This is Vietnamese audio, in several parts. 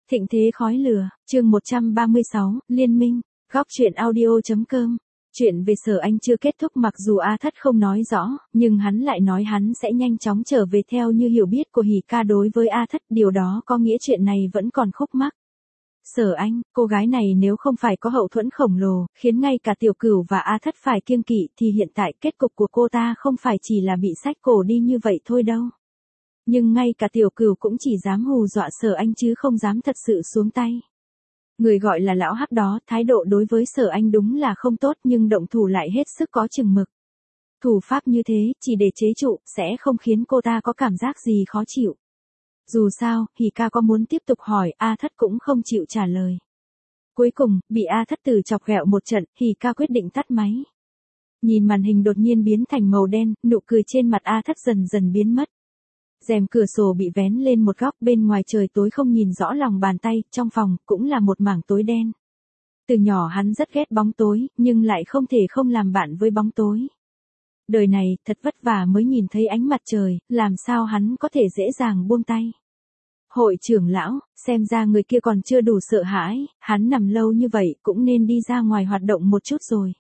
Thịnh thế khói lửa, chương 136, Liên minh, góc truyện audio.com. Chuyện về Sở Anh chưa kết thúc, mặc dù A Thất không nói rõ, nhưng hắn lại nói hắn sẽ nhanh chóng trở về. Theo như hiểu biết của Hỉ Ca đối với A Thất, điều đó có nghĩa chuyện này vẫn còn khúc mắc. Sở Anh, cô gái này nếu không phải có hậu thuẫn khổng lồ, khiến ngay cả Tiểu Cửu và A Thất phải kiêng kỵ, thì hiện tại kết cục của cô ta không phải chỉ là bị xách cổ đi như vậy thôi đâu. Nhưng ngay cả Tiểu Cửu cũng chỉ dám hù dọa Sở Anh chứ không dám thật sự xuống tay. Người gọi là lão hắc đó, thái độ đối với Sở Anh đúng là không tốt, nhưng động thủ lại hết sức có chừng mực. Thủ pháp như thế, chỉ để chế trụ, sẽ không khiến cô ta có cảm giác gì khó chịu. Dù sao, Hỉ Ca có muốn tiếp tục hỏi, A Thất cũng không chịu trả lời. Cuối cùng, bị A Thất từ chọc ghẹo một trận, Hỉ Ca quyết định tắt máy. Nhìn màn hình đột nhiên biến thành màu đen, nụ cười trên mặt A Thất dần dần biến mất. Rèm cửa sổ bị vén lên một góc, bên ngoài trời tối không nhìn rõ lòng bàn tay, trong phòng cũng là một mảng tối đen. Từ nhỏ hắn rất ghét bóng tối, nhưng lại không thể không làm bạn với bóng tối. Đời này, thật vất vả mới nhìn thấy ánh mặt trời, làm sao hắn có thể dễ dàng buông tay. Hội trưởng lão, xem ra người kia còn chưa đủ sợ hãi, hắn nằm lâu như vậy cũng nên đi ra ngoài hoạt động một chút rồi.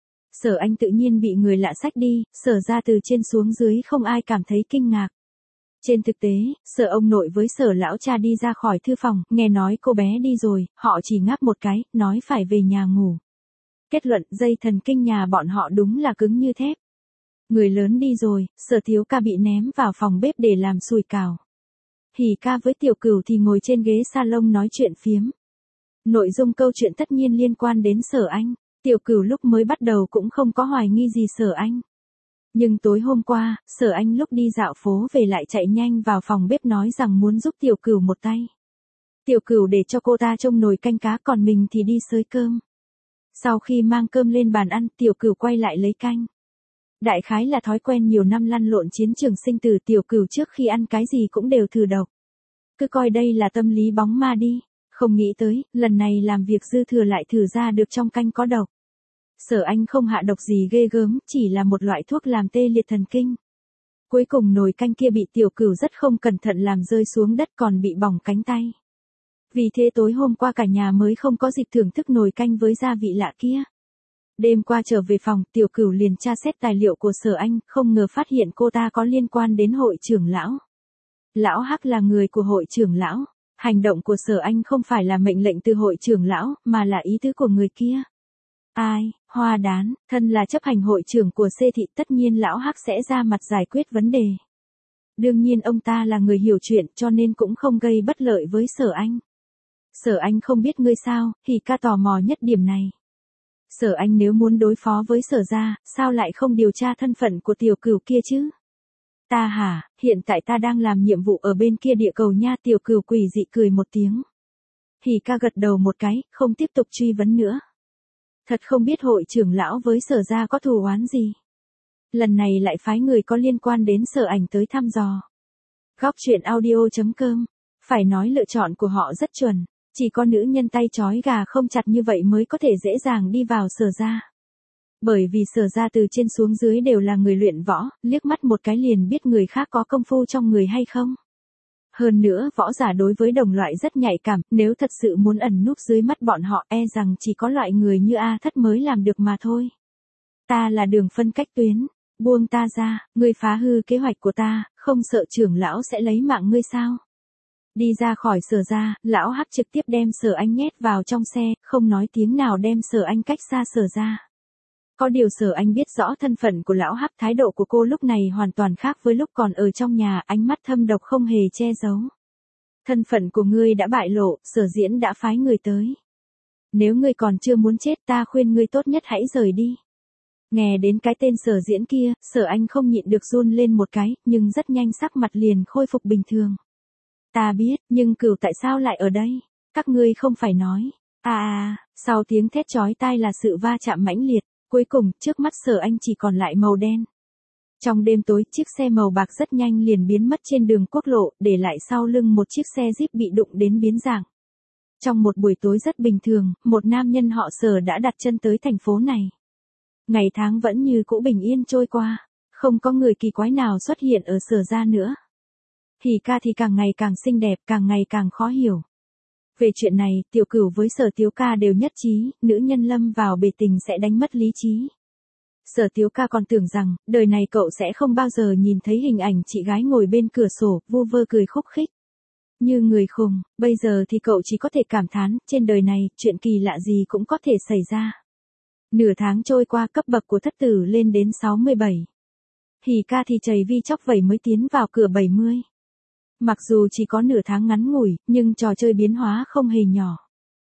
Sở Anh tự nhiên bị người lạ xách đi, Sở ra từ trên xuống dưới không ai cảm thấy kinh ngạc. Trên thực tế, Sở ông nội với Sở lão cha đi ra khỏi thư phòng, nghe nói cô bé đi rồi, họ chỉ ngáp một cái, nói phải về nhà ngủ. Kết luận, dây thần kinh nhà bọn họ đúng là cứng như thép. Người lớn đi rồi, Sở Thiếu Ca bị ném vào phòng bếp để làm sùi cảo. Hỉ Ca với Tiểu Cửu thì ngồi trên ghế salon nói chuyện phiếm. Nội dung câu chuyện tất nhiên liên quan đến Sở Anh. Tiểu Cửu lúc mới bắt đầu cũng không có hoài nghi gì Sở Anh. Nhưng tối hôm qua, Sở Anh lúc đi dạo phố về lại chạy nhanh vào phòng bếp nói rằng muốn giúp Tiểu Cửu một tay. Tiểu Cửu để cho cô ta trông nồi canh cá, còn mình thì đi xới cơm. Sau khi mang cơm lên bàn ăn, Tiểu Cửu quay lại lấy canh. Đại khái là thói quen nhiều năm lăn lộn chiến trường sinh tử, Tiểu Cửu trước khi ăn cái gì cũng đều thử độc. Cứ coi đây là tâm lý bóng ma đi, không nghĩ tới, lần này làm việc dư thừa lại thử ra được trong canh có độc. Sở Anh không hạ độc gì ghê gớm, chỉ là một loại thuốc làm tê liệt thần kinh. Cuối cùng nồi canh kia bị Tiểu Cửu rất không cẩn thận làm rơi xuống đất, còn bị bỏng cánh tay. Vì thế tối hôm qua cả nhà mới không có dịp thưởng thức nồi canh với gia vị lạ kia. Đêm qua trở về phòng, Tiểu Cửu liền tra xét tài liệu của Sở Anh, không ngờ phát hiện cô ta có liên quan đến hội trưởng lão. Lão Hắc là người của hội trưởng lão. Hành động của Sở Anh không phải là mệnh lệnh từ hội trưởng lão, mà là ý tứ của người kia. Ai, Hoa Đán, thân là chấp hành hội trưởng của C thị, tất nhiên lão Hắc sẽ ra mặt giải quyết vấn đề. Đương nhiên ông ta là người hiểu chuyện, cho nên cũng không gây bất lợi với Sở Anh. Sở Anh không biết ngươi sao, Hỉ Ca tò mò nhất điểm này. Sở Anh nếu muốn đối phó với Sở gia, sao lại không điều tra thân phận của Tiểu Cửu kia chứ? Ta hả, hiện tại ta đang làm nhiệm vụ ở bên kia địa cầu nha. Tiểu Cửu quỷ dị cười một tiếng. Hỉ Ca gật đầu một cái, không tiếp tục truy vấn nữa. Thật không biết hội trưởng lão với Sở gia có thù oán gì. Lần này lại phái người có liên quan đến Sở Ảnh tới thăm dò. Góc truyện audio.com. Phải nói lựa chọn của họ rất chuẩn. Chỉ có nữ nhân tay trói gà không chặt như vậy mới có thể dễ dàng đi vào Sở gia. Bởi vì Sở gia từ trên xuống dưới đều là người luyện võ, liếc mắt một cái liền biết người khác có công phu trong người hay không. Hơn nữa, võ giả đối với đồng loại rất nhạy cảm, nếu thật sự muốn ẩn núp dưới mắt bọn họ, e rằng chỉ có loại người như A Thất mới làm được mà thôi. Ta là đường phân cách tuyến, buông ta ra, ngươi phá hư kế hoạch của ta, không sợ trưởng lão sẽ lấy mạng ngươi sao? Đi ra khỏi Sở gia, lão Hắc trực tiếp đem Sở Anh nhét vào trong xe, không nói tiếng nào đem Sở Anh cách xa Sở gia. Có điều Sở Anh biết rõ thân phận của lão Hắc, thái độ của cô lúc này hoàn toàn khác với lúc còn ở trong nhà, ánh mắt thâm độc không hề che giấu. Thân phận của ngươi đã bại lộ, Sở Diễn đã phái người tới. Nếu ngươi còn chưa muốn chết, ta khuyên ngươi tốt nhất hãy rời đi. Nghe đến cái tên Sở Diễn kia, Sở Anh không nhịn được run lên một cái, nhưng rất nhanh sắc mặt liền khôi phục bình thường. Ta biết, nhưng Cửu tại sao lại ở đây? Các ngươi không phải nói. Sau tiếng thét chói tai là sự va chạm mãnh liệt. Cuối cùng, trước mắt Sở Anh chỉ còn lại màu đen. Trong đêm tối, chiếc xe màu bạc rất nhanh liền biến mất trên đường quốc lộ, để lại sau lưng một chiếc xe Jeep bị đụng đến biến dạng. Trong một buổi tối rất bình thường, một nam nhân họ Sở đã đặt chân tới thành phố này. Ngày tháng vẫn như cũ bình yên trôi qua, không có người kỳ quái nào xuất hiện ở Sở gia nữa. Hỉ Ca thì càng ngày càng xinh đẹp, càng ngày càng khó hiểu. Về chuyện này, Tiểu Cửu với Sở Tiếu Ca đều nhất trí, nữ nhân lâm vào bể tình sẽ đánh mất lý trí. Sở Tiếu Ca còn tưởng rằng, đời này cậu sẽ không bao giờ nhìn thấy hình ảnh chị gái ngồi bên cửa sổ, vu vơ cười khúc khích. Như người khùng, bây giờ thì cậu chỉ có thể cảm thán, trên đời này, chuyện kỳ lạ gì cũng có thể xảy ra. Nửa tháng trôi qua, cấp bậc của thất tử lên đến 67. Hỉ Ca thì chầy vi chóc vẩy mới tiến vào cửa 70. Mặc dù chỉ có nửa tháng ngắn ngủi, nhưng trò chơi biến hóa không hề nhỏ.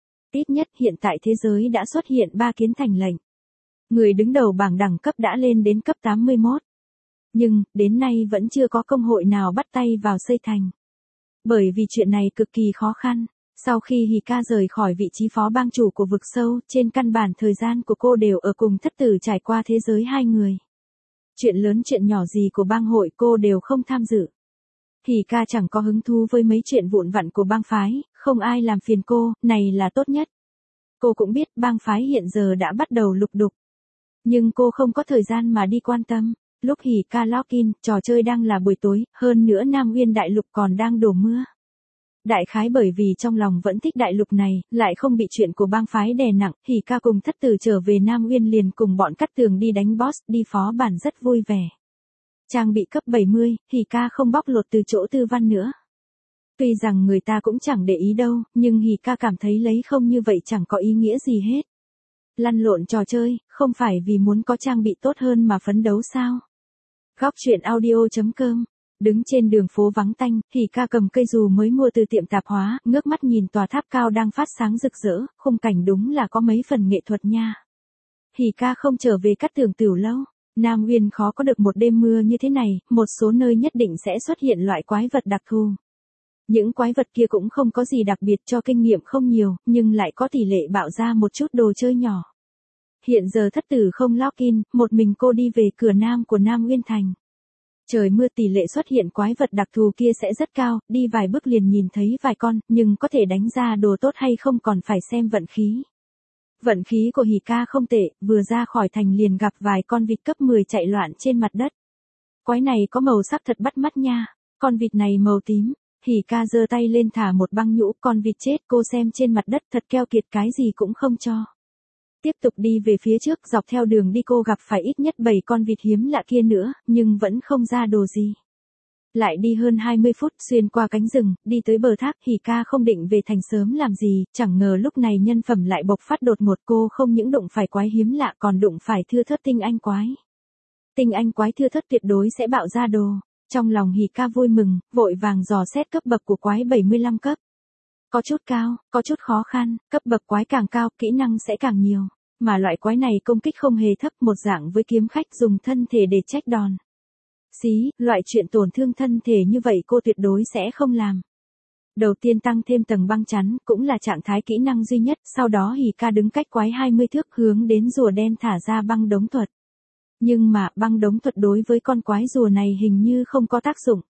Ít nhất hiện tại thế giới đã xuất hiện 3 kiến thành lệnh. Người đứng đầu bảng đẳng cấp đã lên đến cấp 81. Nhưng, đến nay vẫn chưa có công hội nào bắt tay vào xây thành. Bởi vì chuyện này cực kỳ khó khăn. Sau khi Hỉ Ca rời khỏi vị trí phó bang chủ của vực sâu, trên căn bản thời gian của cô đều ở cùng thất tử trải qua thế giới hai người. Chuyện lớn chuyện nhỏ gì của bang hội cô đều không tham dự. Hỉ Ca chẳng có hứng thú với mấy chuyện vụn vặt của bang phái, không ai làm phiền cô, này là tốt nhất. Cô cũng biết bang phái hiện giờ đã bắt đầu lục đục. Nhưng cô không có thời gian mà đi quan tâm. Lúc Hỉ Ca login, trò chơi đang là buổi tối, hơn nữa Nam Nguyên đại lục còn đang đổ mưa. Đại khái bởi vì trong lòng vẫn thích đại lục này, lại không bị chuyện của bang phái đè nặng, Hỉ Ca cùng thất tử trở về Nam Nguyên liền cùng bọn Cát Tường đi đánh boss, đi phó bản rất vui vẻ. Trang bị cấp 70, Hỉ Ca không bóc lột từ chỗ Tư Văn nữa. Tuy rằng người ta cũng chẳng để ý đâu, nhưng Hỉ Ca cảm thấy lấy không như vậy chẳng có ý nghĩa gì hết. Lăn lộn trò chơi, không phải vì muốn có trang bị tốt hơn mà phấn đấu sao? Góc truyện audio.com. Đứng trên đường phố vắng tanh, Hỉ Ca cầm cây dù mới mua từ tiệm tạp hóa, ngước mắt nhìn tòa tháp cao đang phát sáng rực rỡ, khung cảnh đúng là có mấy phần nghệ thuật nha. Hỉ Ca không trở về Cát Tường Tiểu lâu. Nam Nguyên khó có được một đêm mưa như thế này, một số nơi nhất định sẽ xuất hiện loại quái vật đặc thù. Những quái vật kia cũng không có gì đặc biệt cho kinh nghiệm không nhiều, nhưng lại có tỷ lệ bạo ra một chút đồ chơi nhỏ. Hiện giờ thất tử không login, một mình cô đi về cửa nam của Nam Nguyên Thành. Trời mưa tỷ lệ xuất hiện quái vật đặc thù kia sẽ rất cao, đi vài bước liền nhìn thấy vài con, nhưng có thể đánh ra đồ tốt hay không còn phải xem vận khí. Vận khí của Hỉ Ca không tệ, vừa ra khỏi thành liền gặp vài con vịt cấp 10 chạy loạn trên mặt đất. Quái này có màu sắc thật bắt mắt nha, con vịt này màu tím. Hỉ Ca giơ tay lên thả một băng nhũ, con vịt chết, cô xem trên mặt đất thật keo kiệt, cái gì cũng không cho. Tiếp tục đi về phía trước, dọc theo đường đi cô gặp phải ít nhất 7 con vịt hiếm lạ kia nữa, nhưng vẫn không ra đồ gì. Lại đi hơn 20 phút, xuyên qua cánh rừng, đi tới bờ thác, Hỉ Ca không định về thành sớm làm gì, chẳng ngờ lúc này nhân phẩm lại bộc phát đột ngột, cô không những đụng phải quái hiếm lạ còn đụng phải thưa thớt tinh anh quái. Tinh anh quái thưa thớt tuyệt đối sẽ bạo ra đồ. Trong lòng Hỉ Ca vui mừng, vội vàng dò xét cấp bậc của quái 75 cấp. Có chút cao, có chút khó khăn, cấp bậc quái càng cao, kỹ năng sẽ càng nhiều. Mà loại quái này công kích không hề thấp, một dạng với kiếm khách dùng thân thể để trách đòn. Xí, loại chuyện tổn thương thân thể như vậy cô tuyệt đối sẽ không làm. Đầu tiên tăng thêm tầng băng chắn, cũng là trạng thái kỹ năng duy nhất, sau đó Hỉ Ca đứng cách quái 20 thước hướng đến rùa đen thả ra băng đống thuật. Nhưng mà, băng đống thuật đối với con quái rùa này hình như không có tác dụng.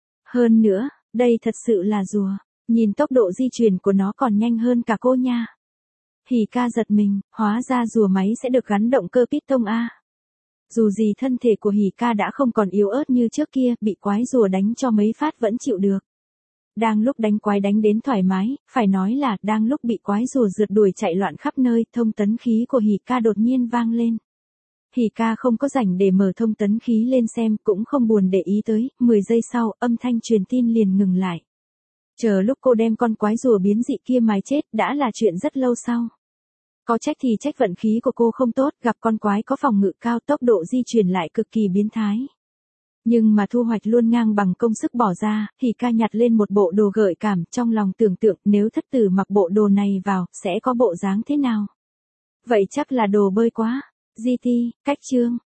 Hơn nữa, đây thật sự là rùa, nhìn tốc độ di chuyển của nó còn nhanh hơn cả cô nha. Hỉ Ca giật mình, hóa ra rùa máy sẽ được gắn động cơ piston A. Dù gì thân thể của Hỉ Ca đã không còn yếu ớt như trước kia, bị quái rùa đánh cho mấy phát vẫn chịu được. Đang lúc đánh quái đánh đến thoải mái, phải nói là đang lúc bị quái rùa rượt đuổi chạy loạn khắp nơi, thông tấn khí của Hỉ Ca đột nhiên vang lên. Hỉ Ca không có rảnh để mở thông tấn khí lên xem, cũng không buồn để ý tới, 10 giây sau, âm thanh truyền tin liền ngừng lại. Chờ lúc cô đem con quái rùa biến dị kia mài chết, đã là chuyện rất lâu sau. Có trách thì trách vận khí của cô không tốt, gặp con quái có phòng ngự cao, tốc độ di chuyển lại cực kỳ biến thái. Nhưng mà thu hoạch luôn ngang bằng công sức bỏ ra, Hỉ Ca nhặt lên một bộ đồ gợi cảm, trong lòng tưởng tượng nếu thất tử mặc bộ đồ này vào, sẽ có bộ dáng thế nào. Vậy chắc là đồ bơi quá. GT, cách chương.